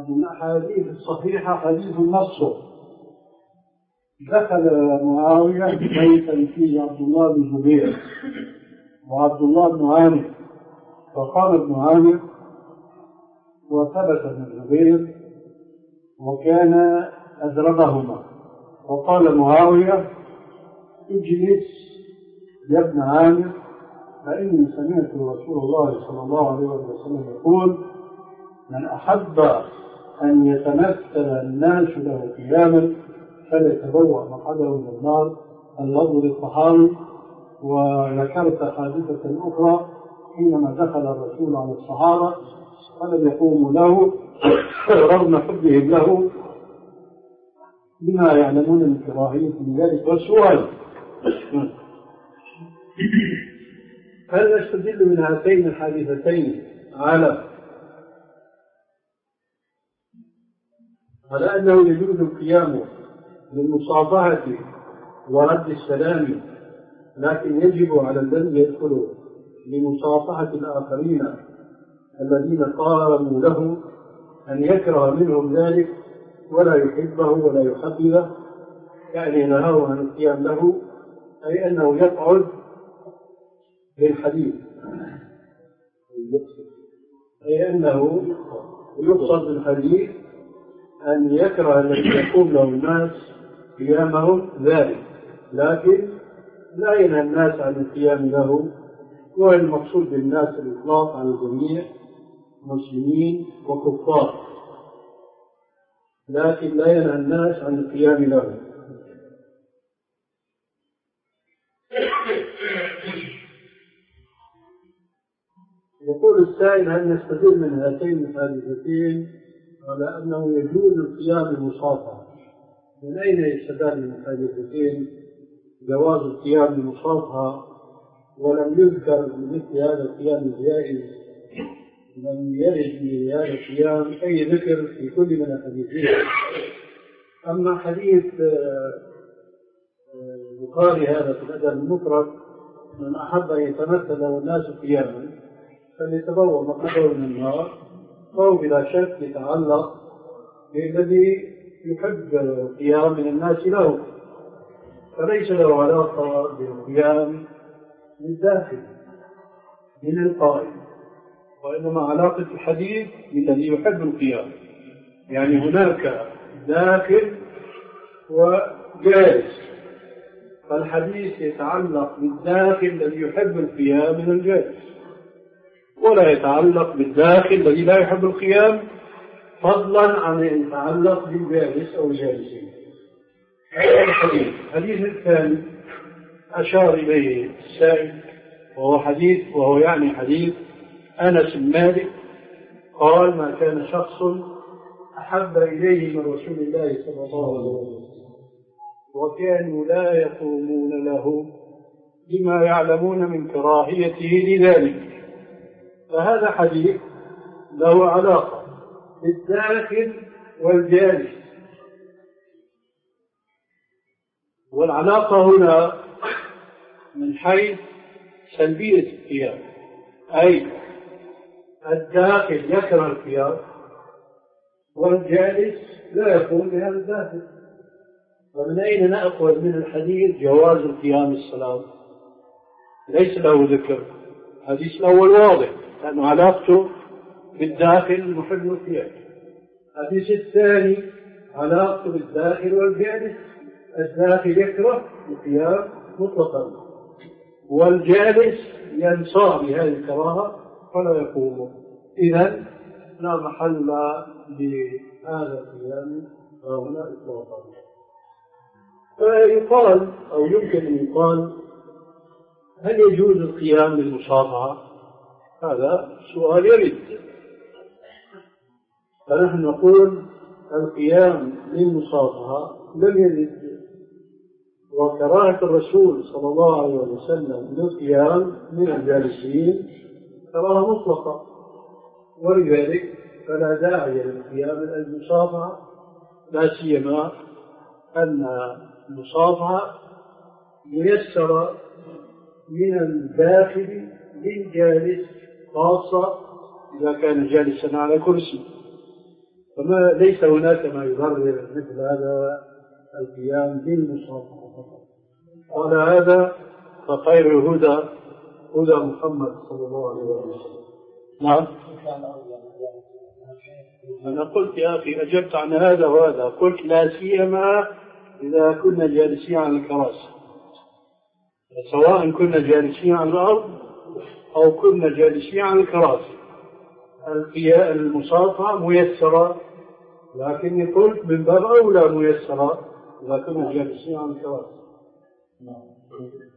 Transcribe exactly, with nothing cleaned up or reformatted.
من الأحاديث الصحيحة حديث النصر. دخل معاوية بيتا فيه عبد الله بن الزبير وعبد الله بن عامر، فقام ابن عامر وثبت ابن الزبير وكان أدربهما، وقال معاوية: اجلس يا ابن عامر، فإني سمعت رسول الله صلى الله عليه وسلم يقول: من أحب أن يتمثل الناس له قياما فليتبوأ مقعده من النار. اللفظ للطحاوي. وذكرت حادثة أخرى حينما دخل الرسول على الصحابة ولم يقوموا له رغم حبهم له بما يعلمون من كراهية ذلك والسؤال. هل نستدل من هاتين الحادثتين على على أنه يجوز القيام للمصافحة ورد السلام، لكن يجب على الذي يدخل لمصافحة الآخرين الذين قاموا له أن يكره منهم ذلك ولا يحبه ولا يحببه، يعني نهاه عن القيام له، أي أنه يقعد للحديث، أي أنه يقصد بالحديث أن يكره الذي يقوم له الناس قيامهم ذلك، لكن لا ينهى الناس عن القيام له. والمقصود بالناس الإطلاق على الجميع مسلمين وكفار، لكن لا ينهى الناس عن القيام له. يقول السائل: هل نستدل من هاتين الحادثتين على أنه يجوز القيام بالمصافحة؟ من أين يستدل من الحادثتين جواز القيام بالمصافحة ولم يذكر بمثل هذا القيام الجائز؟ لم يرد في هذا القيام أي ذكر في كل من الحديثين. أما حديث البخاري هذا في الأدب المفرد: من أحب أن يتمثل له الناس قياما فليتبوأ مقعده من النار، فهو بلا شك يتعلق بالذي يحب القيام من الناس له، فليس له علاقة بالقيام للداخل من القائم، وإنما علاقة الحديث بالذي يحب القيام. يعني هناك داخل وجالس، فالحديث يتعلق بالداخل الذي يحب القيام من الجالس، ولا يتعلق بالداخل الذي لا يحب القيام، فضلا عن أن يتعلق بالجالس أو الجالسين. هذا الحديث. الحديث الثاني أشار إليه السائل، وهو حديث وهو يعني حديث أنس بن مالك قال: ما كان شخص أحب إليه من رسول الله صلى الله عليه وسلم وكانوا لا يقومون له بما يعلمون من كراهيته لذلك. فهذا حديث له علاقة بالداخل والجالس، والعلاقة هنا من حيث سلبية القيام، أي الداخل يكره القيام والجالس لا يقوم بهذا الداخل. فمن أين نأخذ من الحديث جواز القيام الصلاة؟ ليس له ذكر. الحديث الأول واضح لأنه علاقته بالداخل المحب القيام. الحديث الثاني علاقته بالداخل والجالس، الداخل يكره القيام مطلقا والجالس ينصاع بهذه الكراهة فلا يقوم. إذن لا محل لهذا القيام هنا إطلاقا. فيقال أو يمكن أن يقال: هل يجوز القيام للمصافحة؟ هذا سؤال يرد. فنحن نقول القيام للمصافحة لم يرد، وكراهة الرسول صلى الله عليه وسلم للقيام من الجالسين كراهة مطلقة، ولذلك فلا داعي للقيام للمصافحة، لا سيما أن المصافحة ميسرة من الداخل للجالس، خاصة إذا كان جالسا على كرسي، فما ليس هناك ما يبرر مثل هذا القيام بالمصافحة فقط. وعلى هذا فخير الهدى هدى محمد صلى الله عليه وسلم. نعم. أنا قلت يا أخي أجبت عن هذا وهذا، قلت لا سيما إذا كنا جالسين على الكراسي، سواء كنا جالسين على الأرض أو كنا جالسين على الكراسي، المصافحة ميسرة، لكني قلت من باب أولى ميسرة إذا كنا جالسين على الكراسي.